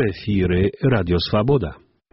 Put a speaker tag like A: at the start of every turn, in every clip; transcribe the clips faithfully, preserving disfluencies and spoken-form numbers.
A: эфіры Радіо Свабода.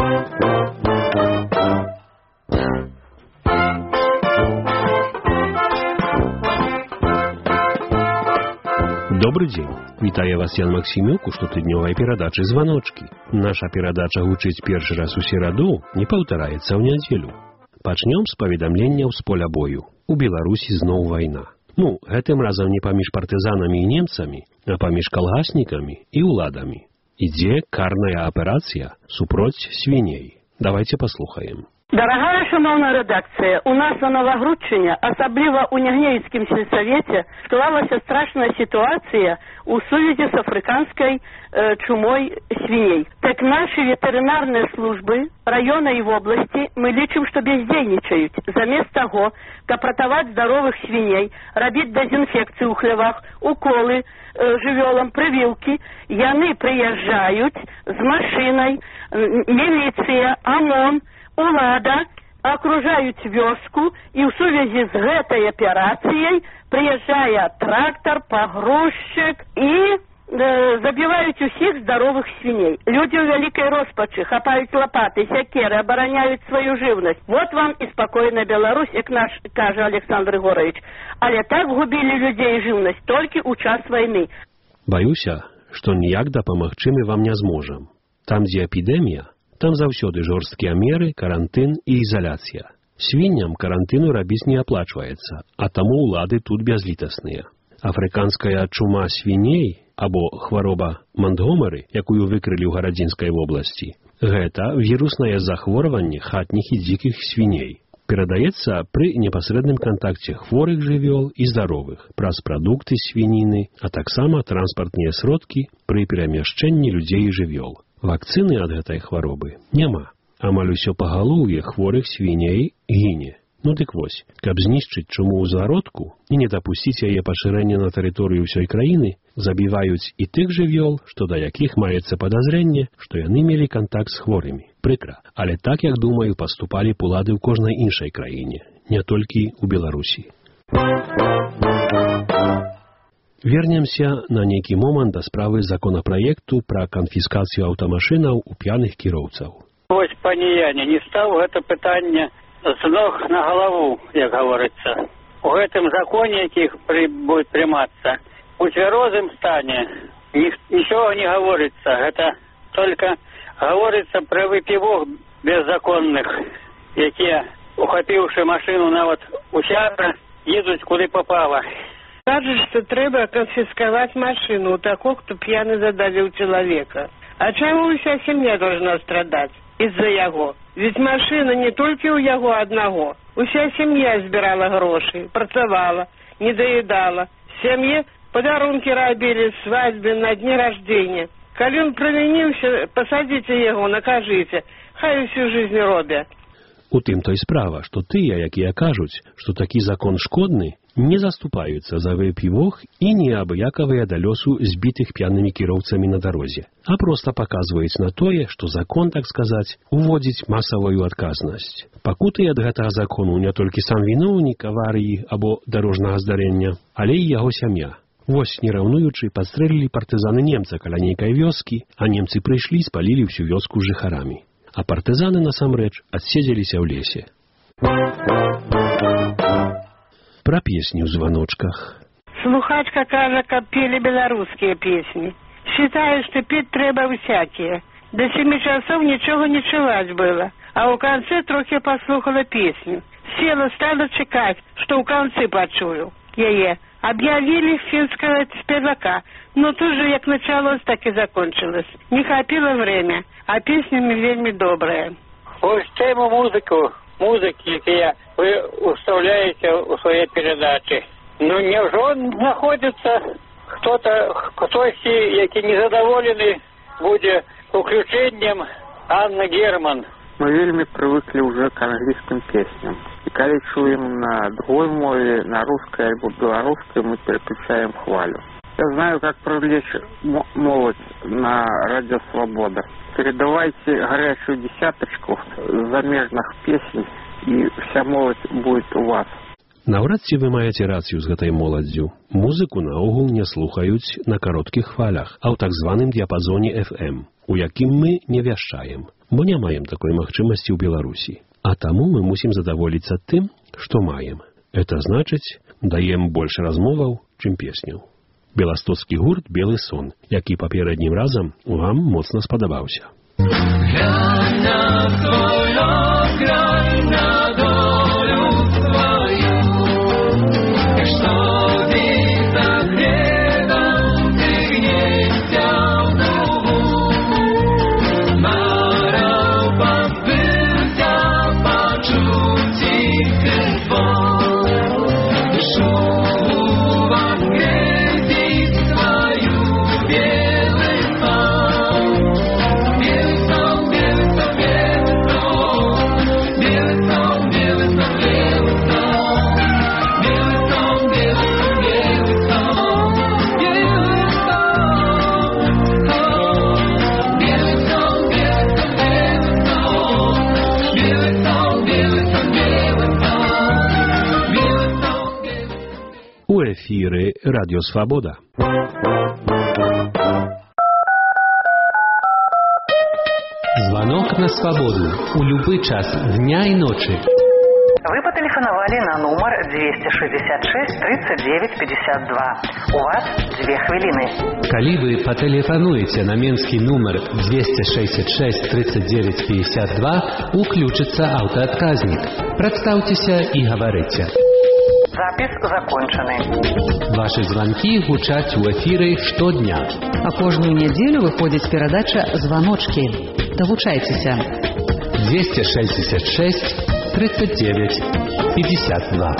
A: Добрый день. Вітаю вас Ян Максимюк у штотыднёвай перадачы «Званочки». Наша перадача гучыць першы раз у сераду, не паўтараецца ў нядзелю. Пачнём з паведамленняў з поля бою. У Беларусі зноў вайна. Ну, гэтым разам не паміж партызанамі і немцамі, а паміж калгаснікамі і ўладамі. Ідзе карная аперацыя супроць свіней. Давайте паслухаем.
B: Дорогая шановная редакция, у нас на Новогрудчине, особливо у Нягнеевском сельсовете, склалась страшная ситуация у сувязи с африканской э, чумой свиней. Так наши ветеринарные службы района и в области, мы лечим, что бездейничают. Заместо того, как протовать здоровых свиней, робить дезинфекцию у хлевах, уколы э, живелам, прививки, яны приезжают с машиной, э, милиция, ОМОН, улада окружают вёску, и в сувязи с этой операцией приезжает трактор, погрузчик и э, забивают усіх здоровых свиней. Люди в великой роспачи хапают лопаты, сякеры, обороняют свою живность. Вот вам и спокойная Беларусь, как наш, каже Александр Егорович. Але так губили людей и живность только у час войны.
A: Баюся, что ніяк дапамагчы мы вам не зможам. Там, где эпидемия, там заўсёды жорсткія меры, карантын і ізаляцыя. Свінням карантыну рабіць не аплачваецца, а таму ўлады тут бязлітасныя. Афрыканская чума свіней, або хвароба Монтгомеры, якую выкрылі ў Гарадзінскай вобласці, гэта віруснае захворванне хатніх і дзікіх свіней. Перадаецца пры непасрэдным кантакце хворых жывёл і здаровых, праз прадукты свініны, а таксама транспартныя сродкі пры перамяшчэнні людзей і жывёл. Вакцыны ад гэтай хваробы няма. Амаль усё пагалоўе хворых свіней гіне. Ну дык вось, каб знішчыць чуму ў зародку і не дапусціць яе пашырэння на тэрыторыю ўсёй краіны, забіваюць і тых жывёл, што да якіх маецца падазрэнне, што яны мелі кантакт з хворымі. Прыкра, але так, як думаю, паступалі б улады ў кожнай іншай краіне, не толькі ў Беларусі. Вернемся на нейкі момант да справы законапраекту пра канфіскацыю аўтамашынаў у п'яных кіроўцаў.
C: Вось, пані Яне, не стаў гэта пытанне з ног на галаву, як гаворыцца. У гэтым законе, якіх пры, будет прымацца, у цвярозым стане нічога не гаворыцца. Гэта только гаворыцца пра выпівок беззаконных, якія, ухапіўшы машыну нават усяра, едуць куды попала.
D: Кажуть, что треба конфисковать машину у такого, кто пьяный задавил человека. А чему вся семья должна страдать из-за его? Ведь машина не только у его одного. Вся семья збирала гроши, працевала, не доедала. Семье подарунки робили, свадьбы, на дни рождения. Коли он провинился, посадите его, накажите. Хай всю жизнь робят.
A: У тым то і справа, што тыя, якія кажуць, што такі закон шкодны, не заступаюцца за выпівок і неабыякавыя да лёсу збітых п'янымі кіроўцамі на дарозе, а проста паказваюць на тое, што закон, так сказаць, уводзіць масавую адказнасць. Пакуты ад гэтага закону не толькі сам віноўнік аварыі або дарожнага здарэння, але і яго сям'я. Вось, не раўнуючы, падстрэлілі партызаны немца каля нейкай вёскі, а немцы прыйшлі, спалілі ўсю вёску з жыхарамі. А партызаны, насамрэч, адседзеліся ў лесе. Пра песні ў званочках.
D: Слухачка кажа, каб пели беларускія песні. Считаю, что петь трэба всякие. До семи часов ничего не чуваць было, а ў канцы трохи послухала песню. Села, стала чекать, что ў канцы пачую яе. Объявили финского спевака, но тут же, як началось, так и закончилось. Не хапило время, а песнями вельми добрые.
C: Ось тему музыку, музыки, якія вы уставляете у своей передаче. Ну, невже находится кто-то, хтось, які незадоволены будет уключением Анны Герман?
E: Мы вельми привыкли уже к английским песням. И когда чуем на другой мове, на русской или белорусской, мы переключаем хвалю. Я знаю, как привлечь молодь на Радио Свобода. Передавайте горячую десяточку замежных песен, и вся молодь будет у вас.
A: Наўрад ці вы маеце рацыю з гэтай моладдзю. Музыку наогул не слухаюць на кароткіх хвалях, а ў так званым дыяпазоне эф эм, у якім мы не вяшчаем, бо не маем такой магчымасці ў Беларусі. А таму мы мусім задаволіцца тым, што маем. Это значыць, даем больш размоваў, чым песняў. Беластоцкі гурт «Белы сон», які папераднім разам вам моцна спадабаўся. У эфіры Радіо Свабода.
F: Звонок на свободу у любой час дня и ночи.
G: Вы потелефоновали на номер двести шестьдесят шесть тридцать девять пятьдесят два. У вас две хвилины.
F: Коли вы потелефонуете на менский номер двести шестьдесят шесть тридцать девять пятьдесят два, уключится автоотказник. Представьтесь и говорите.
G: Запись закончены.
F: Ваши звонки гучаць у эфиры штодня.
H: А кожную неделю выходит передача «Звоночки». Долучайтеся.
F: двести шестьдесят шесть тридцать девять пятьдесят два.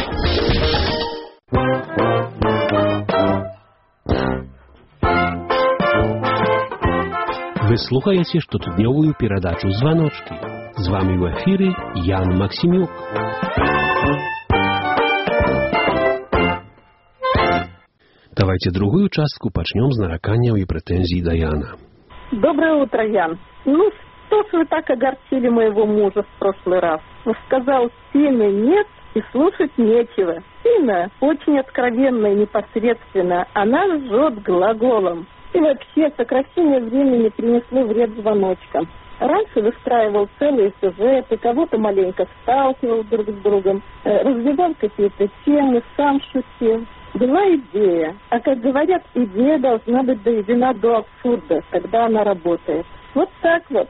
A: Вы слухаете штотыднёвую перадачу «Звоночки». З вами в эфире Ян Максимюк. Давайте другую частку пачнем з нараканняў і прэтэнзій да Яна.
B: Доброе утро, Ян. Ну, что ж вы так огорчили моего мужа в прошлый раз? Он сказал, сына нет и слушать нечего. Сына очень откровенно и непосредственно. Она жжет глаголом. И вообще сокращение времени принесло вред звоночкам. Раньше выстраивал целые сюжеты, кого-то маленько сталкивал друг с другом, развивал какие-то темы, сам шутил. Была идея. А как говорят, идея должна быть доведена до абсурда, когда она работает. Вот так вот.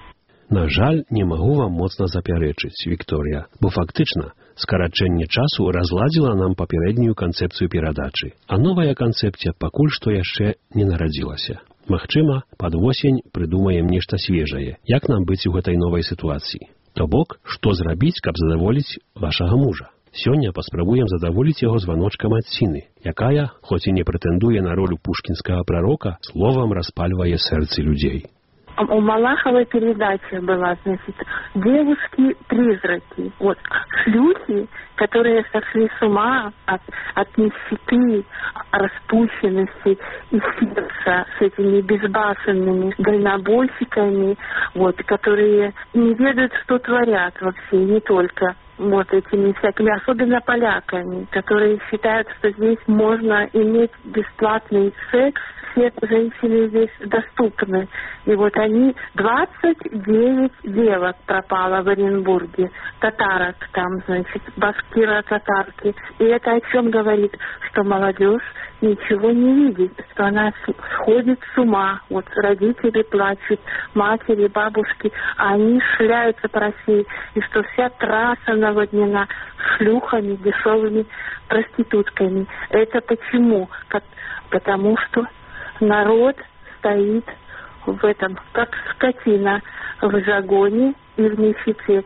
A: На жаль, не магу вам моцна запярэчыць, Вікторія, бо фактычна скарачэнне часу разладзіла нам папярэднюю канцэпцыю перадачы, а новая канцэпцыя пакуль што яшчэ не нарадзілася. Магчыма, пад восень прыдумаем нешта свежае, як нам быць у гэтай новай сітуацыі. То бок, што зрабіць, каб задаволіць вашага мужа? Сёння паспрабуем задаволіць яго званочкам ад Сіны, якая, хоць і не прэтэндуе на ролю пушкінскага прарока, словам распальвае сэрцы людзей.
B: У Малаховой передача была, значит, девушки-призраки. Вот, шлюхи, которые сошли с ума от, от нищеты, распущенности и фирса с этими безбашенными дальнобойщиками, вот, которые не ведают, что творят вообще, не только вот этими всякими, особенно поляками, которые считают, что здесь можно иметь бесплатный секс, все женщины здесь доступны. И вот они, двадцать девять девок пропало в Оренбурге, татарок там, значит, башкиро-татарки. И это о чем говорит? Что молодежь ничего не видит, что она сходит с ума. Вот родители плачут, матери, бабушки, а они шляются по России. И что вся трасса наводнена шлюхами, дешевыми проститутками. Это почему? Как, потому что народ стоит в этом, как скотина, в загоне и в нищете.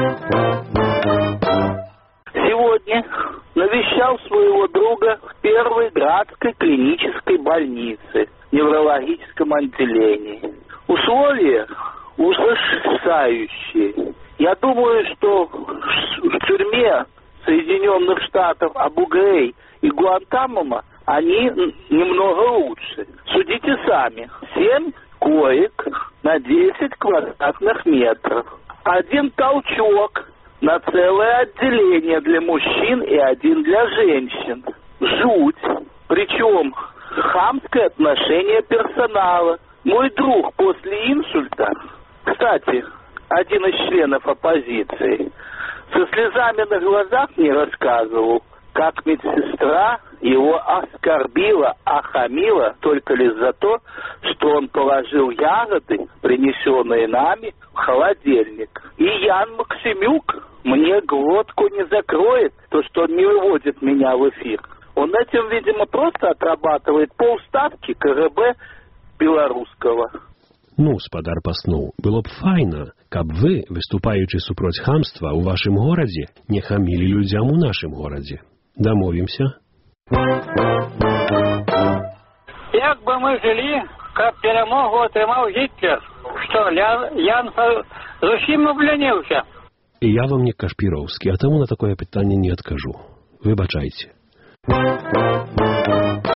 C: Сегодня навещал своего друга в Первой Градской клинической больнице, неврологическом отделении. Условия ужасающие. Я думаю, что в тюрьме Соединенных Штатов Абу-Грейб и Гуантанамо они немного лучше. Судите сами. Семь коек на десять квадратных метров. Один толчок
I: на целое отделение для мужчин и один для женщин. Жуть. Причем хамское отношение персонала. Мой друг после инсульта, кстати, один из членов оппозиции, со слезами на глазах мне рассказывал, как медсестра его оскорбила, охамила только лишь за то, что он положил ягоды, принесенные нами, в холодильник. И Ян Максимюк мне глотку не закроет, то, что он не выводит меня в эфир. Он этим, видимо, просто отрабатывает полставки КГБ белорусского.
A: Ну, спадар паснуў, было б файна, каб вы, выступаючы супроць хамства ў вашым горадзе, не хамілі людзям у нашым горадзе. Дамовімся?
C: Як бы мы жылі, каб перамогу атрымаў Гітлер, што Ян зусім обляніўся.
A: І я вам не Кашпіроўскі, а таму на такое пытанне не адкажу. Выбачайце.